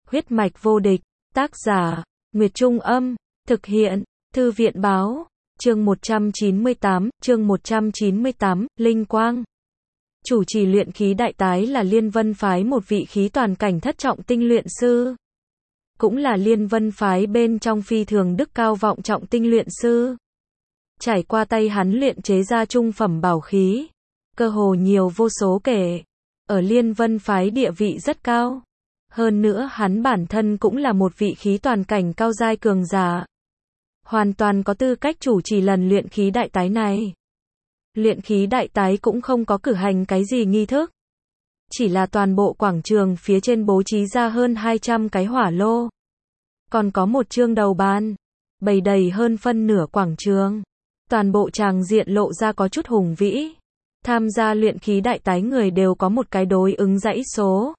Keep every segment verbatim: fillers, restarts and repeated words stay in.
Huyết mạch vô địch, tác giả, Nguyệt Trung Âm, thực hiện, Thư viện Báo, chương một trăm chín mươi tám, chương một trăm chín mươi tám, Linh Quang. Chủ trì luyện khí đại tái là Liên Vân phái một vị khí toàn cảnh thất trọng tinh luyện sư. Cũng là Liên Vân phái bên trong phi thường đức cao vọng trọng tinh luyện sư. Trải qua tay hắn luyện chế ra trung phẩm bảo khí, cơ hồ nhiều vô số kể. Ở Liên Vân phái địa vị rất cao. Hơn nữa hắn bản thân cũng là một vị khí toàn cảnh cao giai cường giả. Hoàn toàn có tư cách chủ trì lần luyện khí đại tái này. Luyện khí đại tái cũng không có cử hành cái gì nghi thức. Chỉ là toàn bộ quảng trường phía trên bố trí ra hơn hai trăm cái hỏa lô. Còn có một chương đầu bàn, bày đầy hơn phân nửa quảng trường. Toàn bộ tràng diện lộ ra có chút hùng vĩ. Tham gia luyện khí đại tái người đều có một cái đối ứng dãy số.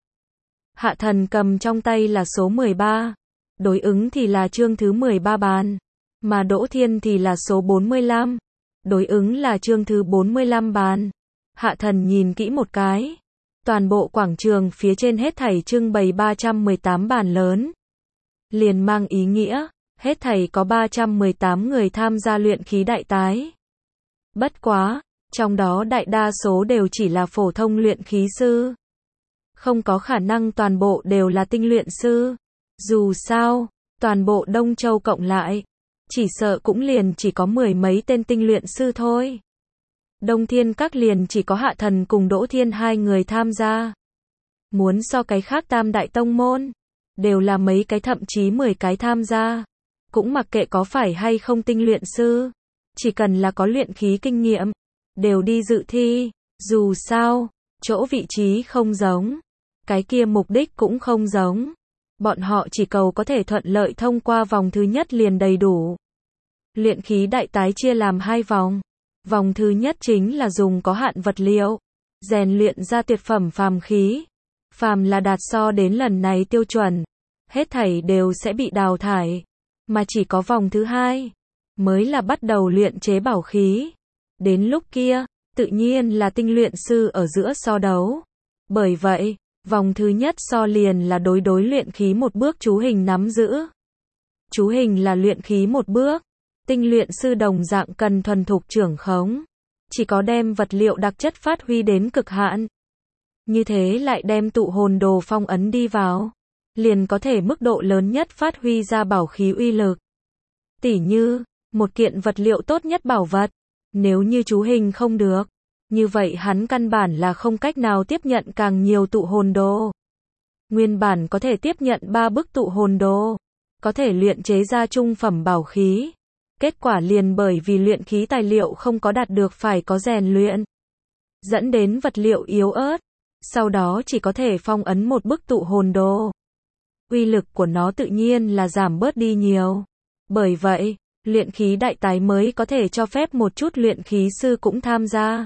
Hạ Thần cầm trong tay là số mười ba. Đối ứng thì là chương thứ mười ba bàn. Mà Đỗ Thiên thì là số bốn mươi lăm. Đối ứng là chương thứ bốn mươi lăm bàn. Hạ Thần nhìn kỹ một cái. Toàn bộ quảng trường phía trên hết thảy trưng bày ba trăm mười tám bàn lớn. Liền mang ý nghĩa, hết thảy có ba trăm mười tám người tham gia luyện khí đại tái. Bất quá, trong đó đại đa số đều chỉ là phổ thông luyện khí sư. Không có khả năng toàn bộ đều là tinh luyện sư. Dù sao, toàn bộ Đông Châu cộng lại, chỉ sợ cũng liền chỉ có mười mấy tên tinh luyện sư thôi. Đông Thiên Các liền chỉ có Hạ Thần cùng Đỗ Thiên hai người tham gia. Muốn so cái khác tam đại tông môn, đều là mấy cái thậm chí mười cái tham gia. Cũng mặc kệ có phải hay không tinh luyện sư, chỉ cần là có luyện khí kinh nghiệm, đều đi dự thi. Dù sao, chỗ vị trí không giống, cái kia mục đích cũng không giống. Bọn họ chỉ cầu có thể thuận lợi thông qua vòng thứ nhất liền đầy đủ. Luyện khí đại tái chia làm hai vòng. Vòng thứ nhất chính là dùng có hạn vật liệu, rèn luyện ra tuyệt phẩm phàm khí. Phàm là đạt so đến lần này tiêu chuẩn, hết thảy đều sẽ bị đào thải. Mà chỉ có vòng thứ hai, mới là bắt đầu luyện chế bảo khí. Đến lúc kia, tự nhiên là tinh luyện sư ở giữa so đấu. Bởi vậy, vòng thứ nhất so liền là đối đối luyện khí một bước chú hình nắm giữ. Chú hình là luyện khí một bước. Tinh luyện sư đồng dạng cần thuần thục trưởng khống. Chỉ có đem vật liệu đặc chất phát huy đến cực hạn. Như thế lại đem tụ hồn đồ phong ấn đi vào. Liền có thể mức độ lớn nhất phát huy ra bảo khí uy lực. Tỉ như, một kiện vật liệu tốt nhất bảo vật. Nếu như chú hình không được, như vậy hắn căn bản là không cách nào tiếp nhận càng nhiều tụ hồn đồ. Nguyên bản có thể tiếp nhận ba bức tụ hồn đồ, có thể luyện chế ra trung phẩm bảo khí. Kết quả liền bởi vì luyện khí tài liệu không có đạt được phải có rèn luyện, dẫn đến vật liệu yếu ớt, sau đó chỉ có thể phong ấn một bức tụ hồn đồ. Uy lực của nó tự nhiên là giảm bớt đi nhiều. Bởi vậy, luyện khí đại tái mới có thể cho phép một chút luyện khí sư cũng tham gia.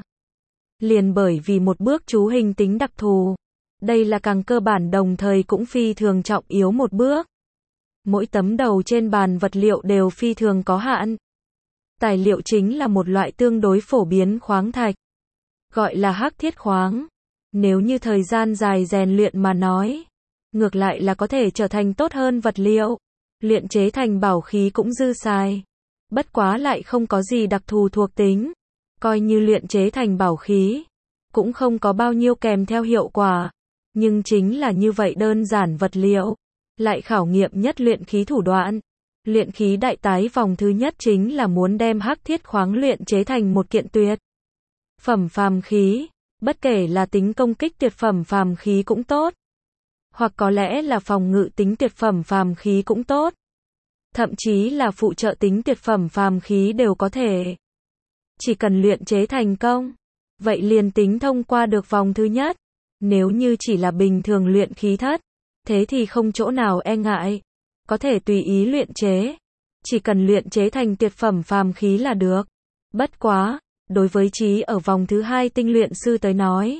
Liền bởi vì một bước chú hình tính đặc thù. Đây là càng cơ bản đồng thời cũng phi thường trọng yếu một bước. Mỗi tấm đầu trên bàn vật liệu đều phi thường có hạn. Tài liệu chính là một loại tương đối phổ biến khoáng thạch, gọi là hắc thiết khoáng. Nếu như thời gian dài rèn luyện mà nói, ngược lại là có thể trở thành tốt hơn vật liệu. Luyện chế thành bảo khí cũng dư xài. Bất quá lại không có gì đặc thù thuộc tính. Coi như luyện chế thành bảo khí, cũng không có bao nhiêu kèm theo hiệu quả. Nhưng chính là như vậy đơn giản vật liệu, lại khảo nghiệm nhất luyện khí thủ đoạn. Luyện khí đại tái vòng thứ nhất chính là muốn đem hắc thiết khoáng luyện chế thành một kiện tuyệt phẩm phàm khí. Bất kể là tính công kích tuyệt phẩm phàm khí cũng tốt, hoặc có lẽ là phòng ngự tính tuyệt phẩm phàm khí cũng tốt, thậm chí là phụ trợ tính tuyệt phẩm phàm khí đều có thể. Chỉ cần luyện chế thành công, vậy liền tính thông qua được vòng thứ nhất. Nếu như chỉ là bình thường luyện khí thất, thế thì không chỗ nào e ngại, có thể tùy ý luyện chế. Chỉ cần luyện chế thành tuyệt phẩm phàm khí là được. Bất quá, đối với chí ở vòng thứ hai tinh luyện sư tới nói,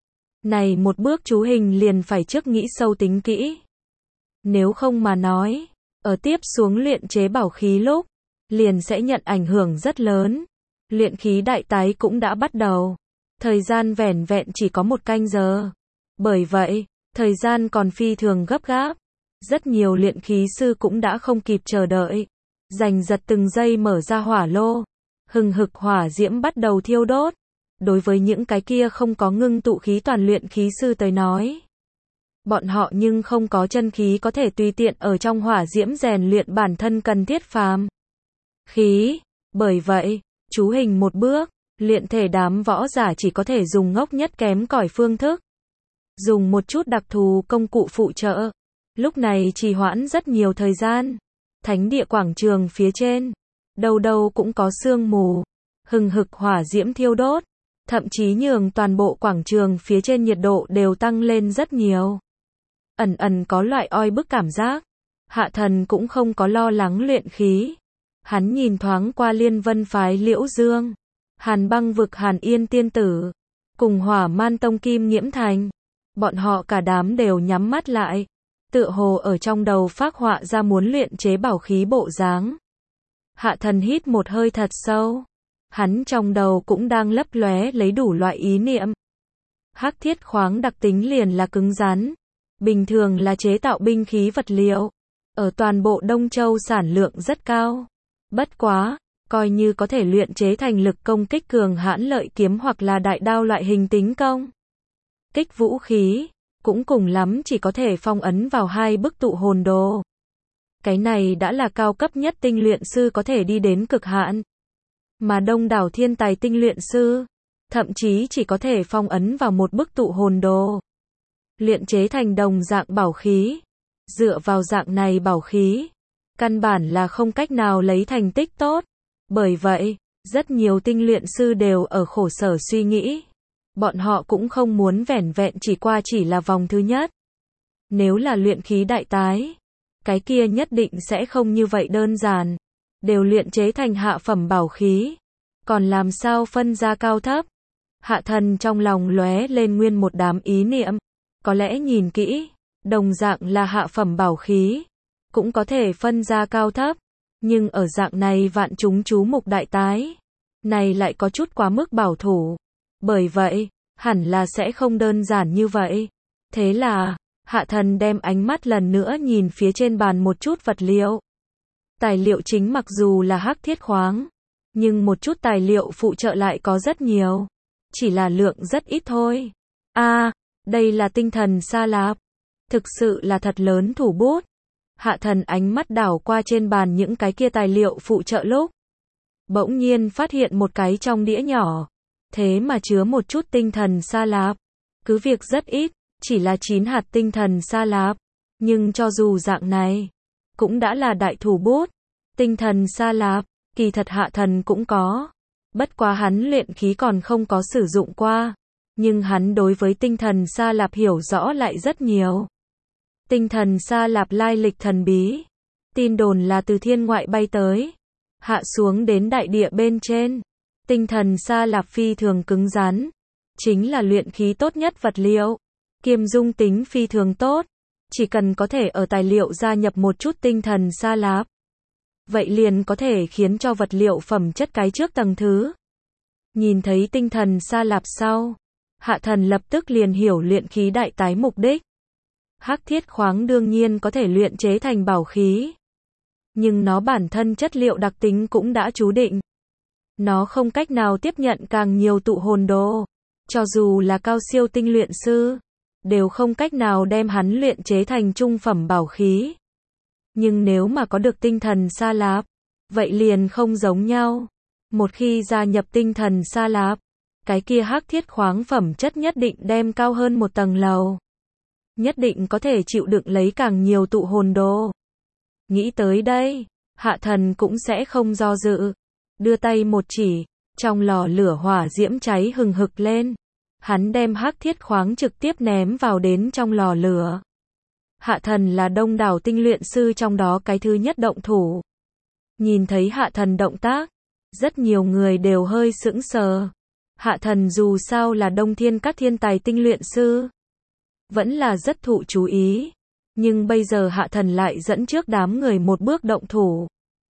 này một bước chú hình liền phải trước nghĩ sâu tính kỹ. Nếu không mà nói, ở tiếp xuống luyện chế bảo khí lúc, liền sẽ nhận ảnh hưởng rất lớn. Luyện khí đại tái cũng đã bắt đầu. Thời gian vẻn vẹn chỉ có một canh giờ. Bởi vậy, thời gian còn phi thường gấp gáp. Rất nhiều luyện khí sư cũng đã không kịp chờ đợi, giành giật từng giây mở ra hỏa lô, hừng hực hỏa diễm bắt đầu thiêu đốt. Đối với những cái kia không có ngưng tụ khí toàn luyện khí sư tới nói, bọn họ nhưng không có chân khí có thể tùy tiện ở trong hỏa diễm rèn luyện bản thân cần thiết phàm khí. Bởi vậy, chú hình một bước, luyện thể đám võ giả chỉ có thể dùng ngốc nhất kém cỏi phương thức, dùng một chút đặc thù công cụ phụ trợ. Lúc này trì hoãn rất nhiều thời gian. Thánh địa quảng trường phía trên, đâu đâu cũng có sương mù, hừng hực hỏa diễm thiêu đốt, thậm chí nhường toàn bộ quảng trường phía trên nhiệt độ đều tăng lên rất nhiều. Ẩn ẩn có loại oi bức cảm giác. Hạ Thần cũng không có lo lắng luyện khí. Hắn nhìn thoáng qua Liên Vân phái Liễu Dương, Hàn Băng vực Hàn Yên tiên tử, cùng Hỏa Man tông Kim Nghiễm Thành. Bọn họ cả đám đều nhắm mắt lại, tựa hồ ở trong đầu phác họa ra muốn luyện chế bảo khí bộ dáng. Hạ Thần hít một hơi thật sâu. Hắn trong đầu cũng đang lấp lóe lấy đủ loại ý niệm. Hắc thiết khoáng đặc tính liền là cứng rắn, bình thường là chế tạo binh khí vật liệu, ở toàn bộ Đông Châu sản lượng rất cao. Bất quá, coi như có thể luyện chế thành lực công kích cường hãn lợi kiếm hoặc là đại đao loại hình tính công kích vũ khí, cũng cùng lắm chỉ có thể phong ấn vào hai bức tụ hồn đồ. Cái này đã là cao cấp nhất tinh luyện sư có thể đi đến cực hạn. Mà đông đảo thiên tài tinh luyện sư, thậm chí chỉ có thể phong ấn vào một bức tụ hồn đồ, luyện chế thành đồng dạng bảo khí. Dựa vào dạng này bảo khí, căn bản là không cách nào lấy thành tích tốt. Bởi vậy, rất nhiều tinh luyện sư đều ở khổ sở suy nghĩ. Bọn họ cũng không muốn vẻn vẹn chỉ qua chỉ là vòng thứ nhất. Nếu là luyện khí đại tái, cái kia nhất định sẽ không như vậy đơn giản. Đều luyện chế thành hạ phẩm bảo khí, còn làm sao phân ra cao thấp? Hạ Thần trong lòng lóe lên nguyên một đám ý niệm. Có lẽ nhìn kỹ, đồng dạng là hạ phẩm bảo khí, cũng có thể phân ra cao thấp. Nhưng ở dạng này vạn chúng chú mục đại tái, này lại có chút quá mức bảo thủ. Bởi vậy, hẳn là sẽ không đơn giản như vậy. Thế là, Hạ Thần đem ánh mắt lần nữa nhìn phía trên bàn một chút vật liệu. Tài liệu chính mặc dù là hắc thiết khoáng, nhưng một chút tài liệu phụ trợ lại có rất nhiều. Chỉ là lượng rất ít thôi. A, à, đây là tinh thần sa lạp. Thực sự là thật lớn thủ bút. Hạ Thần ánh mắt đảo qua trên bàn những cái kia tài liệu phụ trợ lúc, bỗng nhiên phát hiện một cái trong đĩa nhỏ. Thế mà chứa một chút tinh thần sa lạp. Cứ việc rất ít, chỉ là chín hạt tinh thần sa lạp. Nhưng cho dù dạng này, cũng đã là đại thủ bút. Tinh thần sa lạp, kỳ thật Hạ Thần cũng có. Bất quá hắn luyện khí còn không có sử dụng qua. Nhưng hắn đối với tinh thần sa lạp hiểu rõ lại rất nhiều. Tinh thần sa lạp lai lịch thần bí. Tin đồn là từ thiên ngoại bay tới, hạ xuống đến đại địa bên trên. Tinh thần sa lạp phi thường cứng rắn, chính là luyện khí tốt nhất vật liệu. Kiêm dung tính phi thường tốt, chỉ cần có thể ở tài liệu gia nhập một chút tinh thần sa lạp, vậy liền có thể khiến cho vật liệu phẩm chất cái trước tầng thứ. Nhìn thấy tinh thần sa lạp sau, Hạ Thần lập tức liền hiểu luyện khí đại tái mục đích. Hắc thiết khoáng đương nhiên có thể luyện chế thành bảo khí, nhưng nó bản thân chất liệu đặc tính cũng đã chú định. Nó không cách nào tiếp nhận càng nhiều tụ hồn đồ. Cho dù là cao siêu tinh luyện sư, đều không cách nào đem hắn luyện chế thành trung phẩm bảo khí. Nhưng nếu mà có được tinh thần sa lạp, vậy liền không giống nhau. Một khi gia nhập tinh thần sa lạp, cái kia hắc thiết khoáng phẩm chất nhất định đem cao hơn một tầng lầu. Nhất định có thể chịu đựng lấy càng nhiều tụ hồn đồ. Nghĩ tới đây, Hạ Thần cũng sẽ không do dự. Đưa tay một chỉ, trong lò lửa hỏa diễm cháy hừng hực lên. Hắn đem hắc thiết khoáng trực tiếp ném vào đến trong lò lửa. Hạ Thần là đông đảo tinh luyện sư trong đó cái thứ nhất động thủ. Nhìn thấy Hạ Thần động tác, rất nhiều người đều hơi sững sờ. Hạ Thần dù sao là Đông Thiên các thiên tài tinh luyện sư, vẫn là rất thụ chú ý. Nhưng bây giờ Hạ Thần lại dẫn trước đám người một bước động thủ,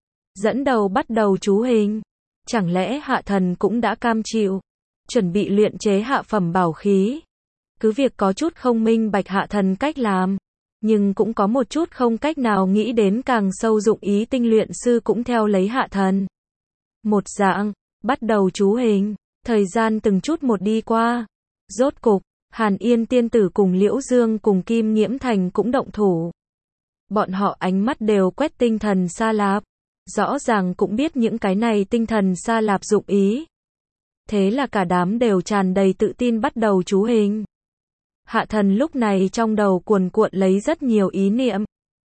dẫn đầu bắt đầu chú hình. Chẳng lẽ Hạ Thần cũng đã cam chịu, chuẩn bị luyện chế hạ phẩm bảo khí? Cứ việc có chút không minh bạch Hạ Thần cách làm, Nhưng cũng có một chút không cách nào nghĩ đến càng sâu dụng ý tinh luyện sư cũng theo lấy hạ thần. Một dạng, bắt đầu chú hình, thời gian từng chút một đi qua. Rốt cục, Hàn Yên tiên tử cùng Liễu Dương cùng Kim Nghiễm Thành cũng động thủ. Bọn họ ánh mắt đều quét tinh thần Sa Lạp. Rõ ràng cũng biết những cái này tinh thần Sa Lạp dụng ý. Thế là cả đám đều tràn đầy tự tin bắt đầu chú hình. Hạ thần lúc này trong đầu cuồn cuộn lấy rất nhiều ý niệm.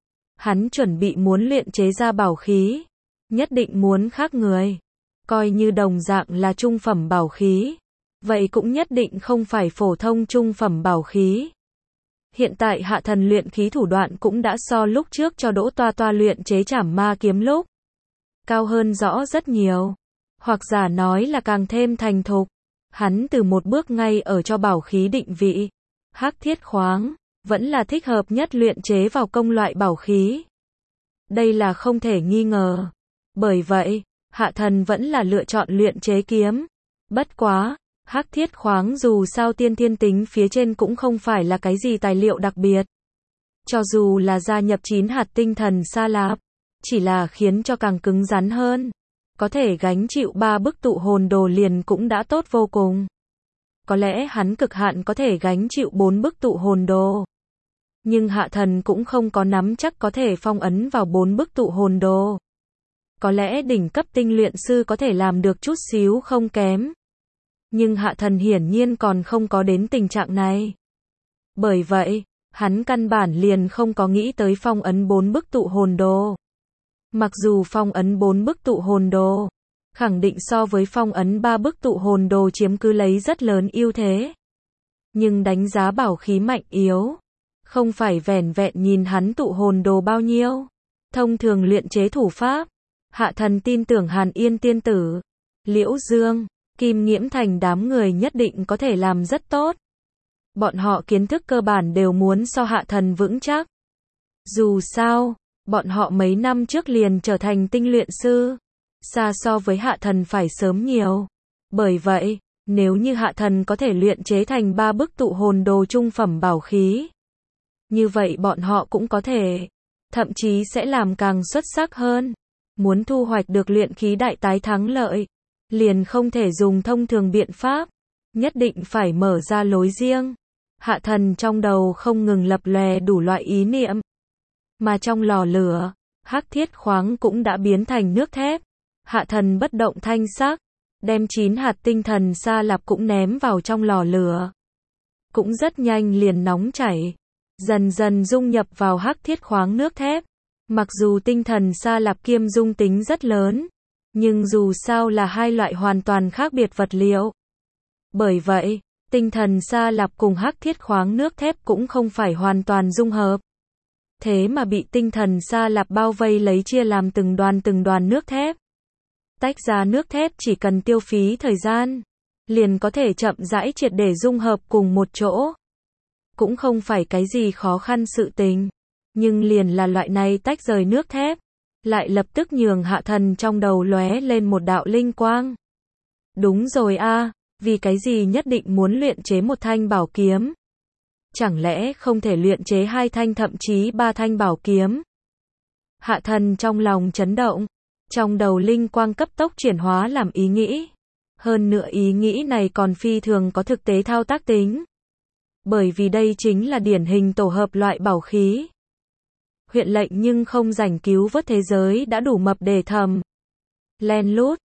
Hắn chuẩn bị muốn luyện chế ra bảo khí. Nhất định muốn khác người. Coi như đồng dạng là trung phẩm bảo khí. Vậy cũng nhất định không phải phổ thông trung phẩm bảo khí. Hiện tại hạ thần luyện khí thủ đoạn cũng đã so lúc trước cho Đỗ Toa Toa luyện chế trảm ma kiếm lúc. Cao hơn rõ rất nhiều. Hoặc giả nói là càng thêm thành thục. Hắn từ một bước ngay ở cho bảo khí định vị. Hắc thiết khoáng, vẫn là thích hợp nhất luyện chế vào công loại bảo khí. Đây là không thể nghi ngờ. Bởi vậy, hạ thần vẫn là lựa chọn luyện chế kiếm. Bất quá, hắc thiết khoáng dù sao tiên thiên tính phía trên cũng không phải là cái gì tài liệu đặc biệt. Cho dù là gia nhập chín hạt tinh thần Sa Lạp, chỉ là khiến cho càng cứng rắn hơn. Có thể gánh chịu ba bức tụ hồn đồ liền cũng đã tốt vô cùng. Có lẽ hắn cực hạn có thể gánh chịu bốn bức tụ hồn đồ. Nhưng hạ thần cũng không có nắm chắc có thể phong ấn vào bốn bức tụ hồn đồ. Có lẽ đỉnh cấp tinh luyện sư có thể làm được chút xíu không kém. Nhưng hạ thần hiển nhiên còn không có đến tình trạng này. Bởi vậy, hắn căn bản liền không có nghĩ tới phong ấn bốn bức tụ hồn đồ. Mặc dù phong ấn bốn bức tụ hồn đồ, khẳng định so với phong ấn ba bức tụ hồn đồ chiếm cứ lấy rất lớn ưu thế. Nhưng đánh giá bảo khí mạnh yếu, không phải vẻn vẹn nhìn hắn tụ hồn đồ bao nhiêu. Thông thường luyện chế thủ pháp, hạ thần tin tưởng Hàn Yên tiên tử, Liễu Dương, Kim Nghiễm Thành đám người nhất định có thể làm rất tốt. Bọn họ kiến thức cơ bản đều muốn so hạ thần vững chắc. Dù sao, bọn họ mấy năm trước liền trở thành tinh luyện sư, xa so với hạ thần phải sớm nhiều. Bởi vậy, nếu như hạ thần có thể luyện chế thành ba bức tụ hồn đồ trung phẩm bảo khí, như vậy bọn họ cũng có thể, thậm chí sẽ làm càng xuất sắc hơn. Muốn thu hoạch được luyện khí đại tái thắng lợi, liền không thể dùng thông thường biện pháp, nhất định phải mở ra lối riêng. Hạ thần trong đầu không ngừng lập lòe đủ loại ý niệm. Mà trong lò lửa, hắc thiết khoáng cũng đã biến thành nước thép. Hạ thần bất động thanh sắc, đem chín hạt tinh thần Sa Lạp cũng ném vào trong lò lửa. Cũng rất nhanh liền nóng chảy, dần dần dung nhập vào hắc thiết khoáng nước thép. Mặc dù tinh thần Sa Lạp kiêm dung tính rất lớn, nhưng dù sao là hai loại hoàn toàn khác biệt vật liệu. Bởi vậy, tinh thần Sa Lạp cùng hắc thiết khoáng nước thép cũng không phải hoàn toàn dung hợp. Thế mà bị tinh thần Sa Lạp bao vây lấy chia làm từng đoàn từng đoàn nước thép. Tách ra nước thép chỉ cần tiêu phí thời gian, liền có thể chậm rãi triệt để dung hợp cùng một chỗ. Cũng không phải cái gì khó khăn sự tình, nhưng liền là loại này tách rời nước thép, lại lập tức nhường hạ thần trong đầu lóe lên một đạo linh quang. Đúng rồi a, vì cái gì nhất định muốn luyện chế một thanh bảo kiếm? Chẳng lẽ không thể luyện chế hai thanh thậm chí ba thanh bảo kiếm? Hạ thần trong lòng chấn động, trong đầu linh quang cấp tốc chuyển hóa làm ý nghĩ. Hơn nữa ý nghĩ này còn phi thường có thực tế thao tác tính. Bởi vì đây chính là điển hình tổ hợp loại bảo khí. Huyện lệnh nhưng không rảnh cứu vớt thế giới đã đủ mập để thầm. Len lút,